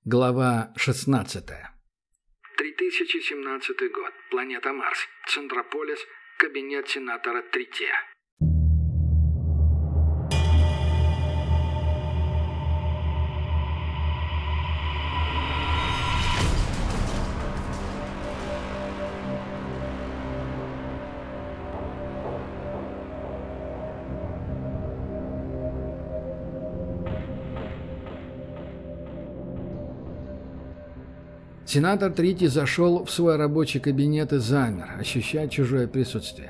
Глава 16. 3017 год. Планета Марс. Центрополис. Кабинет сенатора Трития. Сенатор Тритий зашел в свой рабочий кабинет и замер, ощущая чужое присутствие.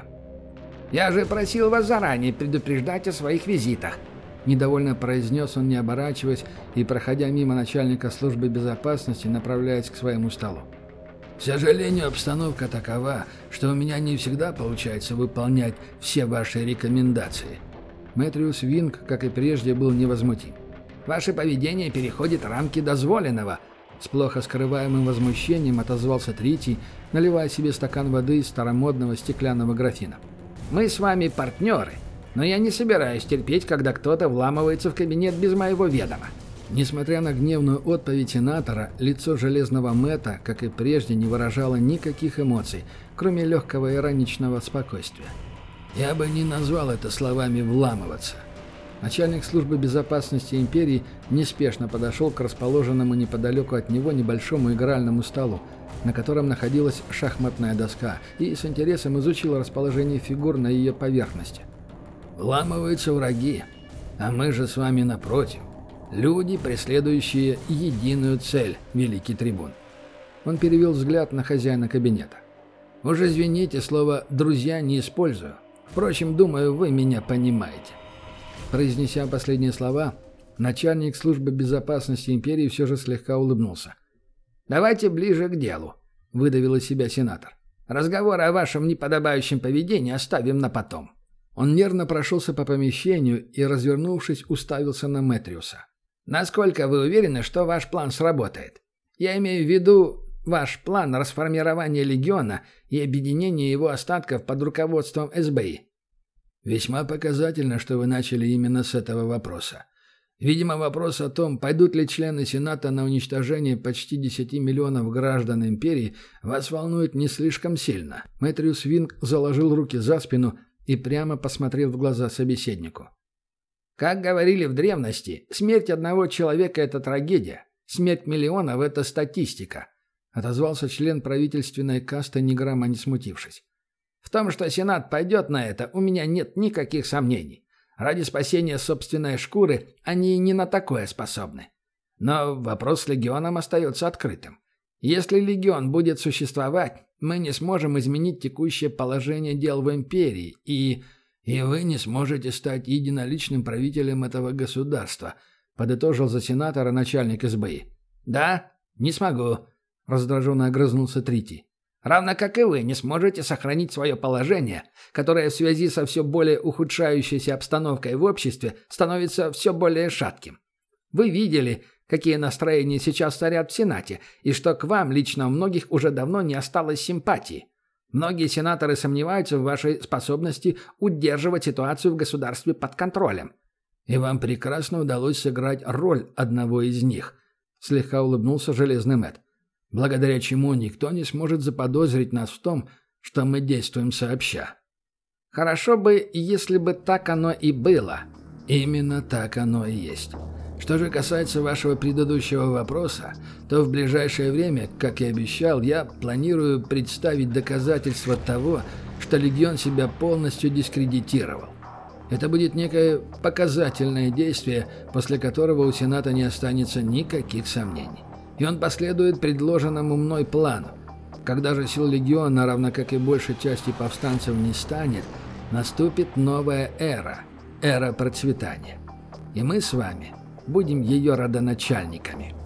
«Я же просил вас заранее предупреждать о своих визитах», – недовольно произнес он, не оборачиваясь, и, проходя мимо начальника службы безопасности, направляясь к своему столу. «К сожалению, обстановка такова, что у меня не всегда получается выполнять все ваши рекомендации». Мэтриус Винг, как и прежде, был невозмутим. «Ваше поведение переходит рамки дозволенного», – с плохо скрываемым возмущением отозвался Тритий, наливая себе стакан воды из старомодного стеклянного графина. «Мы с вами партнеры, но я не собираюсь терпеть, когда кто-то вламывается в кабинет без моего ведома». Несмотря на гневную отповедь сенатора, лицо Железного Мэтта, как и прежде, не выражало никаких эмоций, кроме легкого ироничного спокойствия. «Я бы не назвал это словами «вламываться». Начальник службы безопасности империи неспешно подошел к расположенному неподалеку от него небольшому игральному столу, на котором находилась шахматная доска, и с интересом изучил расположение фигур на ее поверхности. «Вламываются враги, а мы же с вами напротив. Люди, преследующие единую цель, великий трибун». Он перевел взгляд на хозяина кабинета. «Уж извините, слово «друзья» не использую. Впрочем, думаю, вы меня понимаете». Произнеся последние слова, начальник службы безопасности империи все же слегка улыбнулся. «Давайте ближе к делу», — выдавил из себя сенатор. «Разговоры о вашем неподобающем поведении оставим на потом». Он нервно прошелся по помещению и, развернувшись, уставился на Мэтриуса. «Насколько вы уверены, что ваш план сработает? Я имею в виду ваш план расформирования легиона и объединения его остатков под руководством СБИ». «Весьма показательно, что вы начали именно с этого вопроса. Видимо, вопрос о том, пойдут ли члены Сената на уничтожение почти 10 миллионов граждан империи, вас волнует не слишком сильно». Мэтриус Винг заложил руки за спину и прямо посмотрел в глаза собеседнику. «Как говорили в древности, смерть одного человека – это трагедия, смерть миллионов – это статистика», – отозвался член правительственной касты, ни грамма не смутившись. «В том, что Сенат пойдет на это, у меня нет никаких сомнений. Ради спасения собственной шкуры они и не на такое способны. Но вопрос с легионом остается открытым. Если легион будет существовать, мы не сможем изменить текущее положение дел в империи, и вы не сможете стать единоличным правителем этого государства», подытожил за сенатора начальник СБИ. «Да, не смогу», раздраженно огрызнулся Тритий. «Равно как и вы не сможете сохранить свое положение, которое в связи со все более ухудшающейся обстановкой в обществе становится все более шатким. Вы видели, какие настроения сейчас царят в Сенате, и что к вам лично у многих уже давно не осталось симпатии. Многие сенаторы сомневаются в вашей способности удерживать ситуацию в государстве под контролем». «И вам прекрасно удалось сыграть роль одного из них», — слегка улыбнулся Железный Мэтт. «Благодаря чему никто не сможет заподозрить нас в том, что мы действуем сообща». «Хорошо бы, если бы так оно и было». «Именно так оно и есть. Что же касается вашего предыдущего вопроса, то в ближайшее время, как и обещал, я планирую представить доказательства того, что Легион себя полностью дискредитировал. Это будет некое показательное действие, после которого у Сената не останется никаких сомнений. И он последует предложенному мной плану. Когда же сил Легиона, равно как и большей части повстанцев, не станет, наступит новая эра, эра процветания. И мы с вами будем ее родоначальниками».